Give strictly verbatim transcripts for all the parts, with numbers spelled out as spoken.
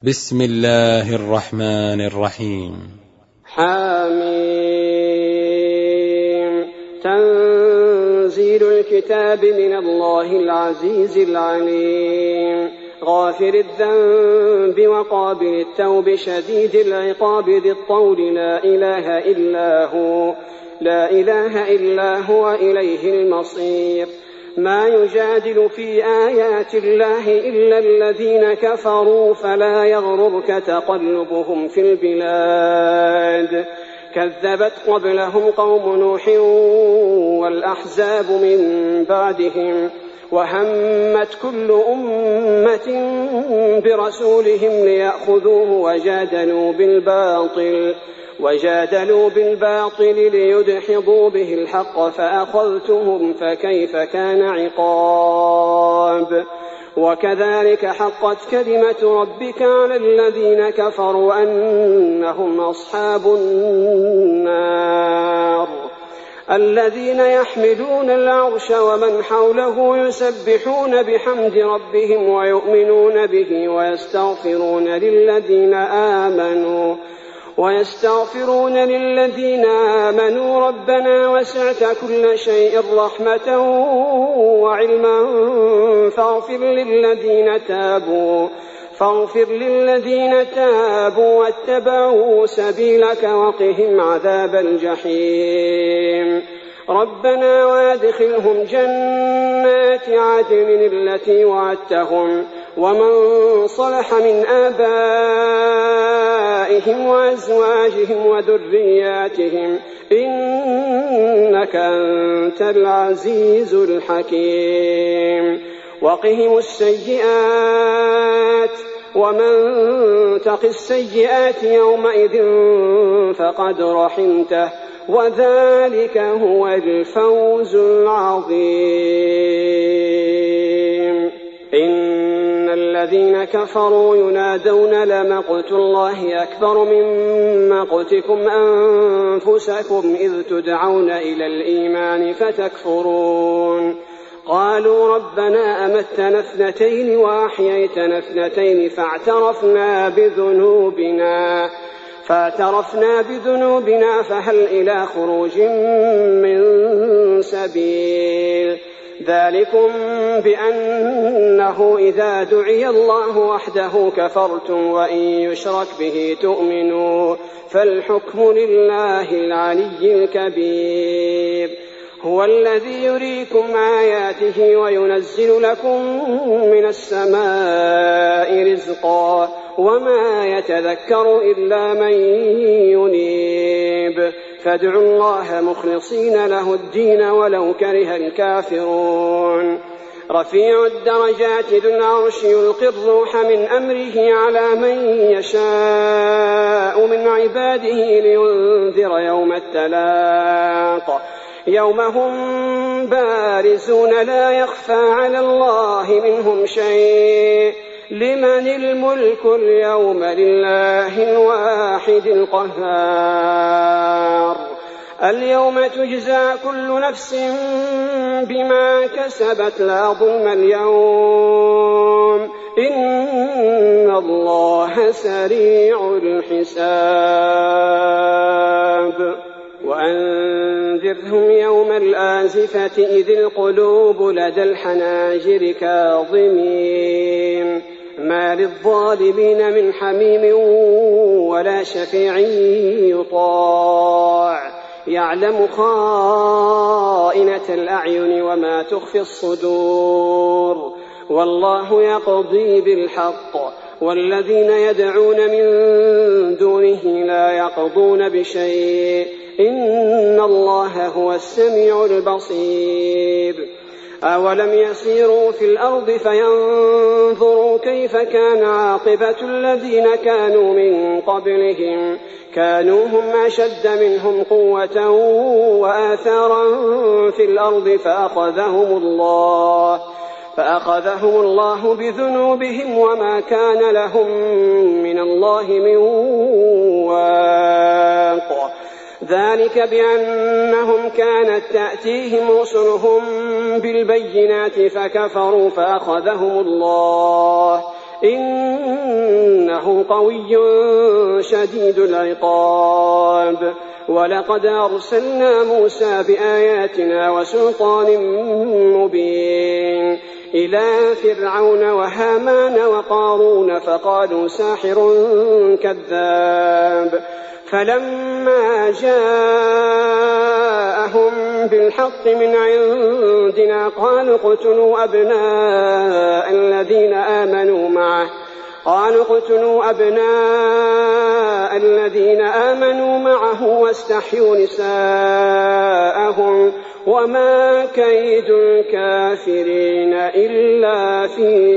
بسم الله الرحمن الرحيم. حميم. تنزيل الكتاب من الله العزيز العليم، غافر الذنب وقابل التوب شديد العقاب ذي الطول لا إله إلا هو لا إله إلا هو إليه المصير. ما يجادل في آيات الله إلا الذين كفروا فلا يغررك تقلبهم في البلاد. كذبت قبلهم قوم نوح والأحزاب من بعدهم، وهمت كل أمة برسولهم ليأخذوه وجادلوا بالباطل وجادلوا بالباطل ليدحضوا به الحق فأخذتهم فكيف كان عقاب. وكذلك حقت كلمة ربك على الذين كفروا أنهم أصحاب النار. الذين يحملون العرش ومن حوله يسبحون بحمد ربهم ويؤمنون به ويستغفرون للذين آمنوا ويستغفرون للذين آمنوا ربنا وسعت كل شيء رحمة وعلما فاغفر للذين تابوا فاغفر للذين تابوا واتبعوا سبيلك وقهم عذاب الجحيم. ربنا وادخلهم جنات عدن التي وعدتهم ومن صلح من آبائهم وأزواجهم وذرياتهم إنك أنت العزيز الحكيم. وقهم السيئات ومن تق السيئات يومئذ فقد رحمته وذلك هو الفوز العظيم. إن الذين كفروا ينادون لمقت الله أكبر من مقتكم أنفسكم إذ تدعون إلى الإيمان فتكفرون. قالوا ربنا أمتنا اثنتين وأحييتنا اثنتين فاعترفنا بذنوبنا فاعترفنا بذنوبنا فهل إلى خروج من سبيل. ذلكم بأنه إذا دعي الله وحده كفرتم وإن يشرك به تؤمنوا فالحكم لله العلي الكبير. هو الذي يريكم آياته وينزل لكم من السماء رزقا وما يتذكر إلا من ينيب فادعوا الله مخلصين له الدين ولو كره الكافرون. رفيع الدرجات ذو العرش يلقي الروح من أمره على من يشاء من عباده لينذر يوم التلاق يوم هم بارزون لا يخفى على الله منهم شيء. لمن الملك اليوم لله الواحد القهار. اليوم تجزى كل نفس بما كسبت لا ظلم اليوم إن الله سريع الحساب. وأنذرهم يوم الآزفة إذ القلوب لدى الحناجر كاظمين ما للظالمين من حميم ولا شفيع يطاع يعلم خائنة الأعين وما تخفي الصدور والله يقضي بالحق والذين يدعون من دونه لا يقضون بشيء إن الله هو السميع البصير. أولم يسيروا في الأرض فينظروا كيف كان عاقبة الذين كانوا من قبلهم كانوا هم أشد منهم قوة وآثارا في الأرض فأخذهم الله فأخذهم الله بذنوبهم وما كان لهم من الله من واق. ذلك بأنهم كانت تأتيهم رسلهم بالبينات فكفروا فأخذهم الله إنه قوي شديد العقاب. ولقد أرسلنا موسى بآياتنا وسلطان مبين إلى فرعون وهامان وقارون فقالوا ساحر كذاب. فلما جاءهم بالحق من عندنا قالوا اقتلوا أبناء الذين آمنوا معه قالوا اقتلوا أبناء الذين آمنوا معه واستحيوا نساءهم وما كيد الكافرين إلا في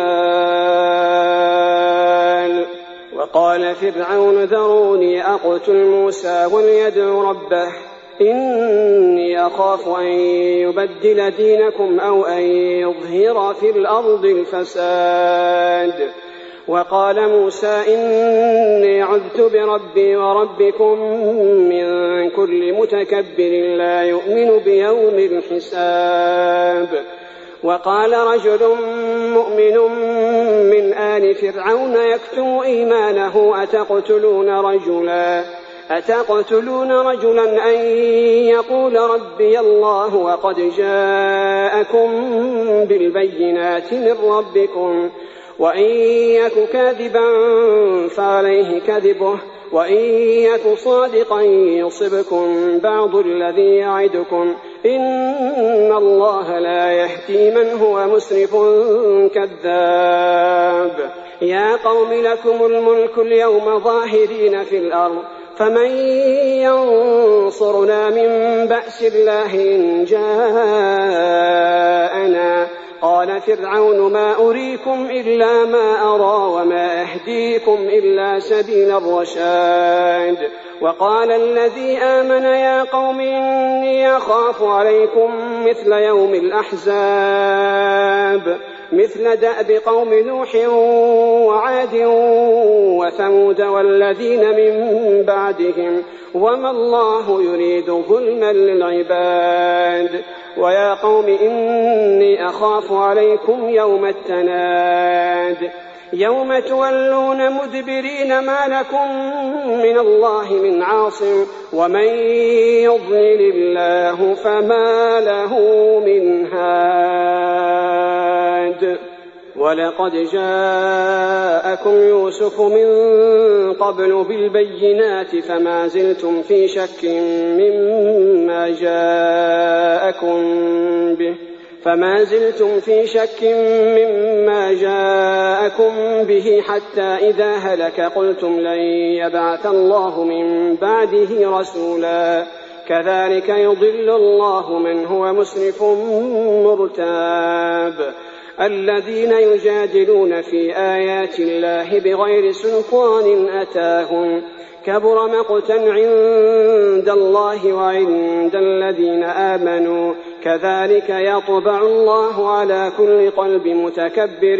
ضلال. وقال فرعون ذروني أقتل موسى وليدع ربه إني أخاف أن يبدل دينكم أو أن يظهر في الأرض الفساد. وقال موسى إني عذت بربي وربكم من كل متكبر لا يؤمن بيوم الحساب. وقال رجل مؤمن من آل فرعون يكتم إيمانه أتقتلون رجلا أتقتلون رجلا أن يقول ربي الله وقد جاءكم بالبينات من ربكم وإن يك كاذبا فعليه كذبه وإن يك صادقا يصبكم بعض الذي يعدكم إن الله لا يهدي من هو مسرف كذاب. يا قوم لكم الملك اليوم ظاهرين في الأرض فمن ينصرنا من بأس الله إن جاءنا. قال فرعون ما أريكم إلا ما أرى وما أهديكم إلا سبيل الرشاد. وقال الذي آمن يا قوم إني أخاف عليكم مثل يوم الأحزاب مثل دأب قوم نوح وعاد وثمود والذين من بعدهم وما الله يريد ظلما للعباد. ويا قوم إني أخاف عليكم يوم التناد يوم تولون مدبرين ما لكم من الله من عاصم ومن يضلل الله فما له من هاد. ولقد جاءكم يوسف من قبل بالبينات فما زلتم في شك مما جاءكم به فما زلتم في شك مما جاءكم به حتى إذا هلك قلتم لن يبعث الله من بعده رسولا كذلك يضل الله من هو مسرف مرتاب. الذين يجادلون في آيات الله بغير سلطان أتاهم كبر مقتا عند الله وعند الذين آمنوا كذلك يطبع الله على كل قلب متكبر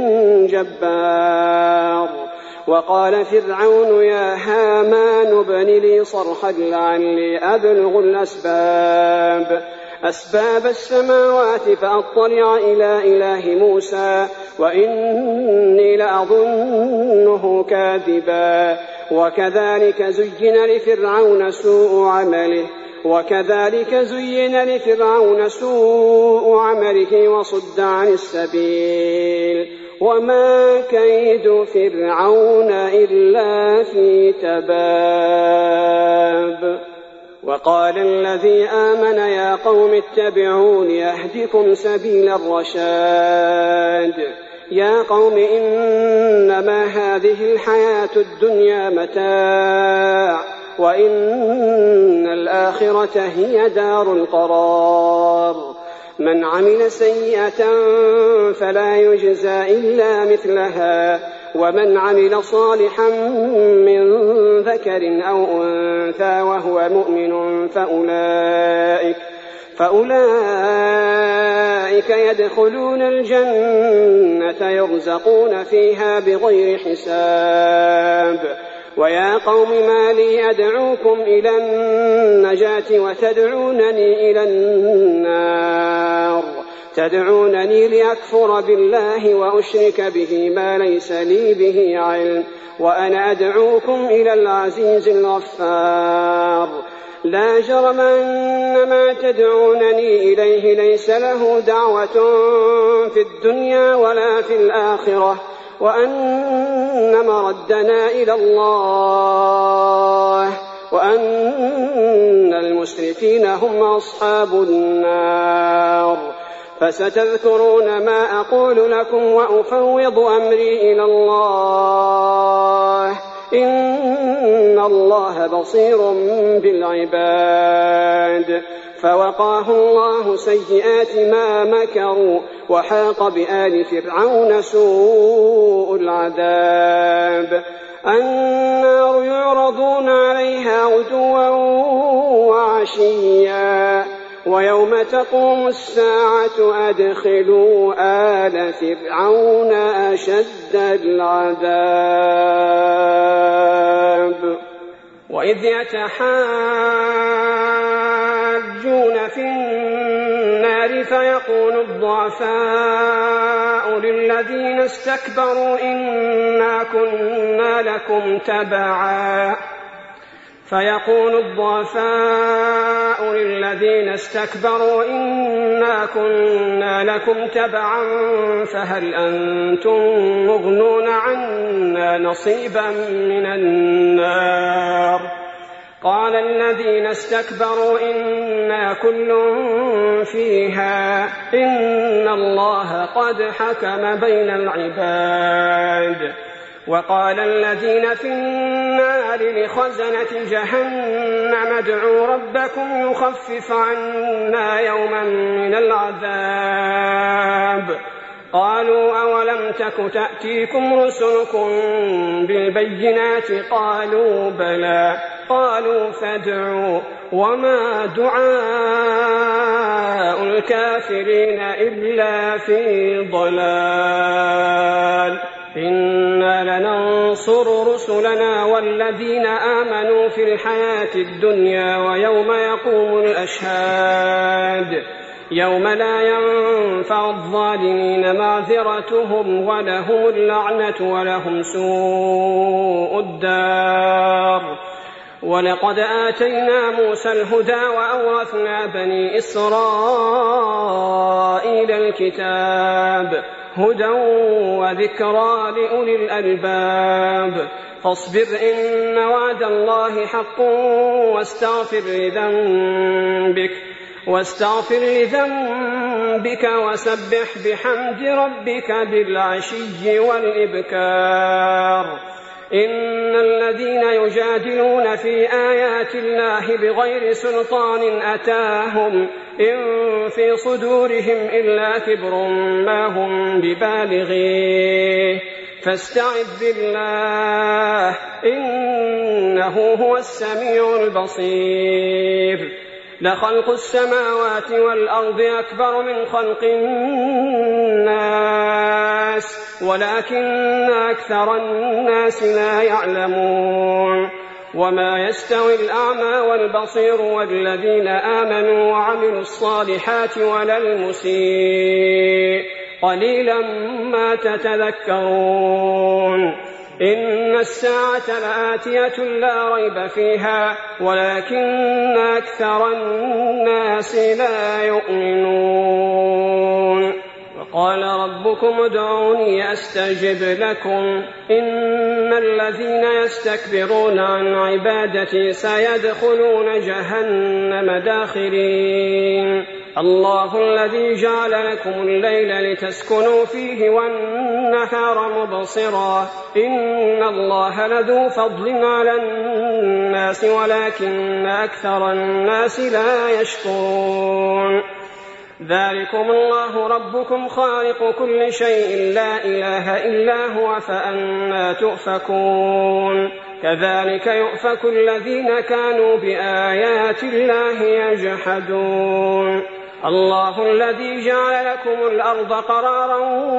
جبار. وقال فرعون يا هامان ابن لي صرحا لعلي أبلغ الأسباب أسباب السماوات فأطلع إلى إله موسى وإني لأظنه كاذبا. وكذلك زين لفرعون سوء عمله وكذلك زين لفرعون سوء عمله وصد عن السبيل وما كيد فرعون إلا في تباب. وقال الذي آمن يا قوم اتبعون يهدكم سبيل الرشاد. يا قوم إنما هذه الحياة الدنيا متاع وإن الآخرة هي دار القرار. من عمل سيئة فلا يجزى إلا مثلها ومن عمل صالحا من ذكر أو أنثى وهو مؤمن فأولئك, فأولئك يدخلون الجنة يرزقون فيها بغير حساب. ويا قوم ما لي أدعوكم إلى النجاة وتدعونني إلى النار تدعونني لأكفر بالله وأشرك به ما ليس لي به علم وأنا أدعوكم إلى العزيز الغفار. لا جرم أن ما تدعونني إليه ليس له دعوة في الدنيا ولا في الآخرة وأن مردنا إلى الله وأن المسرفين هم أصحاب النار. فستذكرون ما أقول لكم وأفوض أمري إلى الله إن الله بصير بالعباد. فوقاه الله سيئات ما مكروا وحاق بآل فرعون سوء العذاب. النار يعرضون عليها غدوا وعشيا ويوم تقوم الساعة أدخلوا آل فرعون أشد العذاب. وإذ يتحاجون في النار فيقول الضعفاء للذين استكبروا إنا كنا لكم تبعا فيقول الضعفاء للذين استكبروا إنا كنا لكم تبعا فهل أنتم مغنون عنا نصيبا من النار. قال الذين استكبروا إنا كل فيها إن الله قد حكم بين العباد. وقال الذين في النار لخزنة جهنم ادعوا ربكم يخفف عنا يوما من العذاب. قالوا أولم تك تأتيكم رسلكم بالبينات قالوا بلى قالوا فادعوا وما دعاء الكافرين إلا في ضلال. إنا لننصر رسلنا والذين آمنوا في الحياة الدنيا ويوم يقوم الأشهاد يوم لا ينفع الظالمين معذرتهم ولهم اللعنة ولهم سوء الدار. ولقد آتينا موسى الهدى وأورثنا بني إسرائيل الكتاب هدى وذكرى لأولي الألباب. فاصبر إن وعد الله حق واستغفر لذنبك واستغفر لذنبك وسبح بحمد ربك بالعشي والإبكار. إن الذين يجادلون في آيات الله بغير سلطان أتاهم إن في صدورهم إلا كبر ما هم ببالغيه فاستعذ بالله إنه هو السميع البصير. لخلق السماوات والأرض أكبر من خلق الناس ولكن أكثر الناس لا يعلمون. وما يستوي الأعمى والبصير والذين آمنوا وعملوا الصالحات ولا المسيء قليلا ما تتذكرون. إن الساعة لآتية لا ريب فيها ولكن أكثر الناس لا يؤمنون. وقال ربكم ادعوني أستجب لكم إن الذين يستكبرون عن عبادتي سيدخلون جهنم داخرين. الله الذي جعل لكم الليل لتسكنوا فيه والنهار مبصرا إن الله لذو فضل على الناس ولكن أكثر الناس لا يشكرون. ذلكم الله ربكم خالق كل شيء لا إله إلا هو فأنى تؤفكون. كذلك يؤفك الذين كانوا بآيات الله يجحدون. الله الذي جعل لكم الأرض قرارا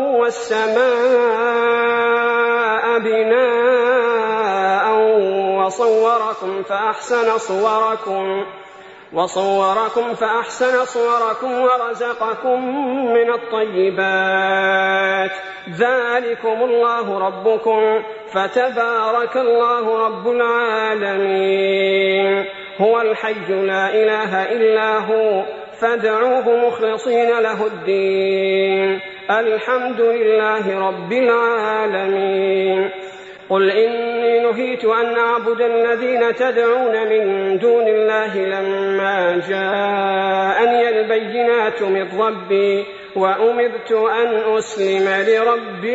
والسماء بناء وصوركم فأحسن صوركم وصوركم فأحسن صوركم ورزقكم من الطيبات ذلكم الله ربكم فتبارك الله رب العالمين هو الحي لا إله إلا هو فادعوه مخلصين له الدين الحمد لله رب العالمين قل إني نهيت أن أعبد الذين تدعون من دون الله لما جاءني البينات من ربي وأمرت أن أسلم لرب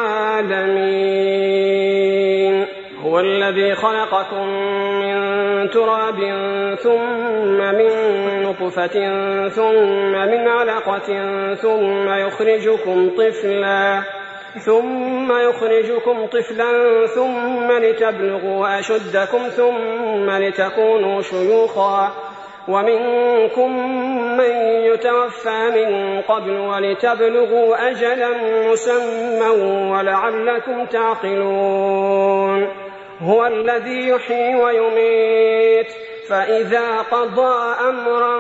العالمين هو الذي خلقكم من تراب ثم من نطفة ثم من علقة ثم يخرجكم طفلا ثم يخرجكم طفلا ثم لتبلغوا أشدكم ثم لتكونوا شيوخا ومنكم من يتوفى من قبل ولتبلغوا أجلا مسمى ولعلكم تعقلون هو الذي يحيي ويميت فإذا قضى أمرا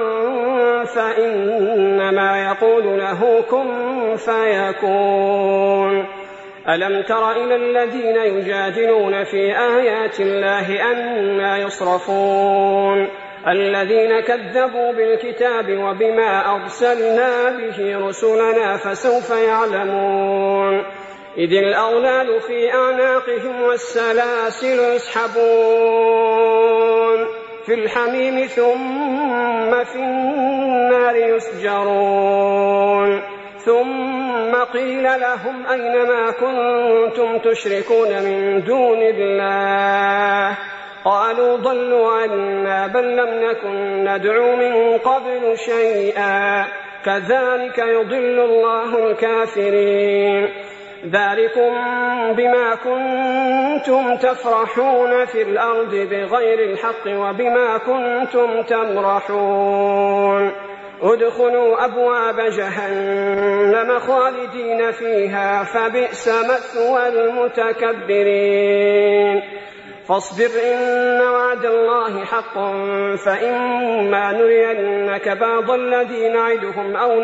فإنما يقول له كن فيكون ألم تر إلى الذين يجادلون في آيات الله أنى يصرفون الذين كذبوا بالكتاب وبما أرسلنا به رسلنا فسوف يعلمون إذ الأغلال في أعناقهم والسلاسل يسحبون في الحميم ثم في النار يسجرون ثم قيل لهم أين ما كنتم تشركون من دون الله قالوا ضلوا عنا بل لم نكن ندعو من قبل شيئا كذلك يضل الله الكافرين ذلكم بما كنتم تفرحون في الأرض بغير الحق وبما كنتم تمرحون ادخلوا أبواب جهنم خالدين فيها فبئس مثوى المتكبرين فاصبر إن وعد الله حق فإما نرينك بعض الذي نعدهم أو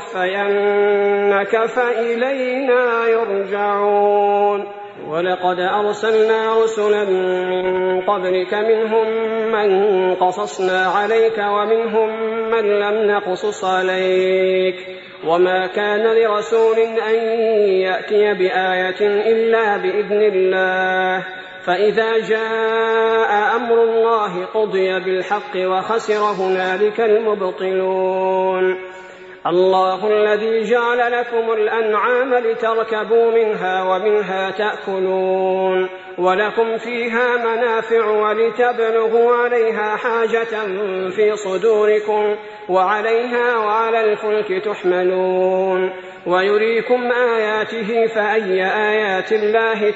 نتوفينك فإلينا يرجعون ولقد أرسلنا رسلا من قبلك منهم من قصصنا عليك ومنهم من لم نقصص عليك وما كان لرسول أن يأتي بآية إلا بإذن الله فإذا جاء أمر الله قضي بالحق وخسر هنالك المبطلون الله الذي جعل لكم الأنعام لتركبوا منها ومنها تأكلون ولكم فيها منافع ولتبلغوا عليها حاجة في صدوركم وعليها وعلى الفلك تحملون ويريكم آياته فأي آيات الله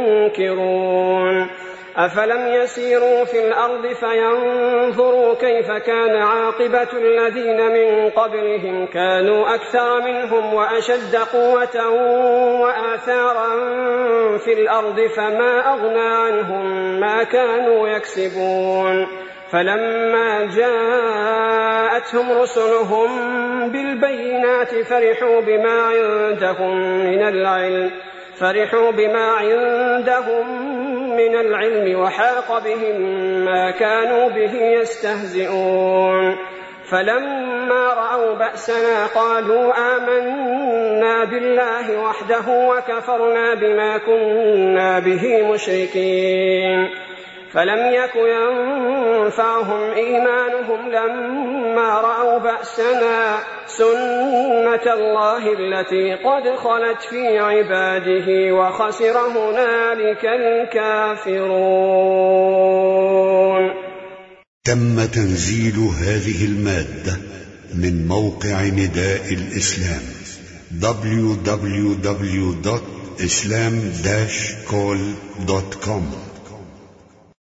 تنكرون أفلم يسيروا في الأرض فينظروا كيف كان عاقبة الذين من قبلهم كانوا أكثر منهم وأشد قوة وآثارا في الأرض فما أغنى عنهم ما كانوا يكسبون فلما جاءتهم رسلهم بالبينات فرحوا بما عندهم من العلم فرحوا بما عندهم من العلم وحاق بهم ما كانوا به يستهزئون فلما رأوا بأسنا قالوا آمنا بالله وحده وكفرنا بما كنا به مشركين فلم يك ينفعهم إيمانهم لما رأوا بأسنا سنة الله التي قد خلت في عباده وخسر هنالك الكافرون. تم تنزيل هذه المادة من موقع نداء الإسلام دبليو دبليو دبليو دوت إسلام داش كول دوت كوم.